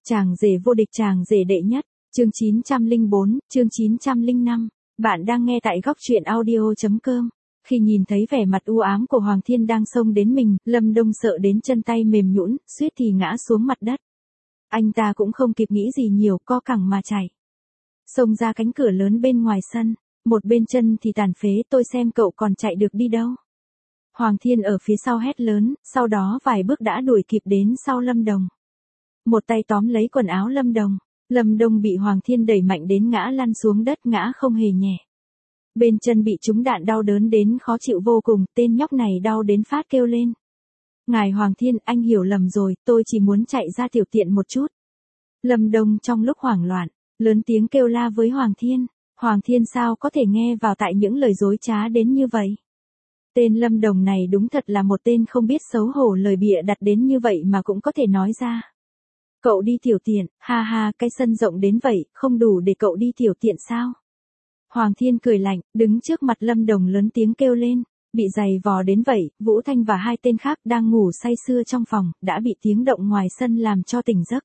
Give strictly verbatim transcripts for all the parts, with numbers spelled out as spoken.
Chàng rể vô địch, chàng rể đệ nhất, chương chín trăm lẻ bốn, chương chín trăm lẻ năm. Bạn đang nghe tại góc truyện audio chấm com. Khi nhìn thấy vẻ mặt u ám của Hoàng Thiên đang xông đến mình, Lâm Đông sợ đến chân tay mềm nhũn, suýt thì ngã xuống mặt đất. Anh ta cũng không kịp nghĩ gì nhiều, co cẳng mà chạy. Xông ra cánh cửa lớn bên ngoài sân, một bên chân thì tàn phế, tôi xem cậu còn chạy được đi đâu. Hoàng Thiên ở phía sau hét lớn, sau đó vài bước đã đuổi kịp đến sau Lâm Đồng. Một tay tóm lấy quần áo Lâm Đồng, Lâm Đồng bị Hoàng Thiên đẩy mạnh đến ngã lăn xuống đất, ngã không hề nhẹ. Bên chân bị trúng đạn đau đớn đến khó chịu vô cùng, tên nhóc này đau đến phát kêu lên. Ngài Hoàng Thiên, anh hiểu lầm rồi, tôi chỉ muốn chạy ra tiểu tiện một chút. Lâm Đồng trong lúc hoảng loạn, lớn tiếng kêu la với Hoàng Thiên. Hoàng Thiên sao có thể nghe vào tại những lời dối trá đến như vậy. Tên Lâm Đồng này đúng thật là một tên không biết xấu hổ, lời bịa đặt đến như vậy mà cũng có thể nói ra. Cậu đi tiểu tiện, ha ha, cái sân rộng đến vậy, không đủ để cậu đi tiểu tiện sao? Hoàng Thiên cười lạnh, đứng trước mặt Lâm Đồng lớn tiếng kêu lên, bị giày vò đến vậy, Vũ Thanh và hai tên khác đang ngủ say sưa trong phòng, đã bị tiếng động ngoài sân làm cho tỉnh giấc.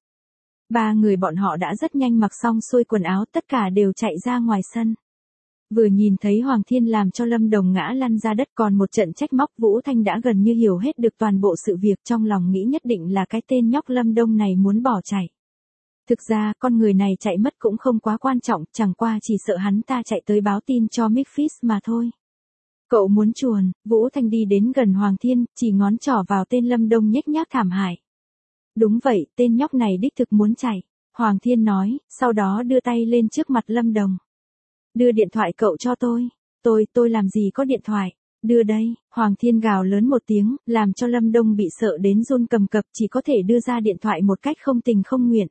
Ba người bọn họ đã rất nhanh mặc xong xuôi quần áo, tất cả đều chạy ra ngoài sân. Vừa nhìn thấy Hoàng Thiên làm cho Lâm Đồng ngã lăn ra đất, còn một trận trách móc, Vũ Thanh đã gần như hiểu hết được toàn bộ sự việc, trong lòng nghĩ nhất định là cái tên nhóc Lâm Đông này muốn bỏ chạy. Thực ra, con người này chạy mất cũng không quá quan trọng, chẳng qua chỉ sợ hắn ta chạy tới báo tin cho Memphis mà thôi. Cậu muốn chuồn, Vũ Thanh đi đến gần Hoàng Thiên, chỉ ngón trỏ vào tên Lâm Đông nhếch nhác thảm hại. Đúng vậy, tên nhóc này đích thực muốn chạy, Hoàng Thiên nói, sau đó đưa tay lên trước mặt Lâm Đồng. Đưa điện thoại cậu cho tôi. Tôi, tôi làm gì có điện thoại. Đưa đây, Hoàng Thiên gào lớn một tiếng, làm cho Lâm Đông bị sợ đến run cầm cập, chỉ có thể đưa ra điện thoại một cách không tình không nguyện.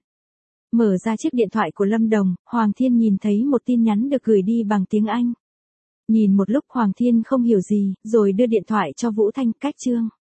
Mở ra chiếc điện thoại của Lâm Đồng, Hoàng Thiên nhìn thấy một tin nhắn được gửi đi bằng tiếng Anh. Nhìn một lúc Hoàng Thiên không hiểu gì, rồi đưa điện thoại cho Vũ Thanh, cách chương.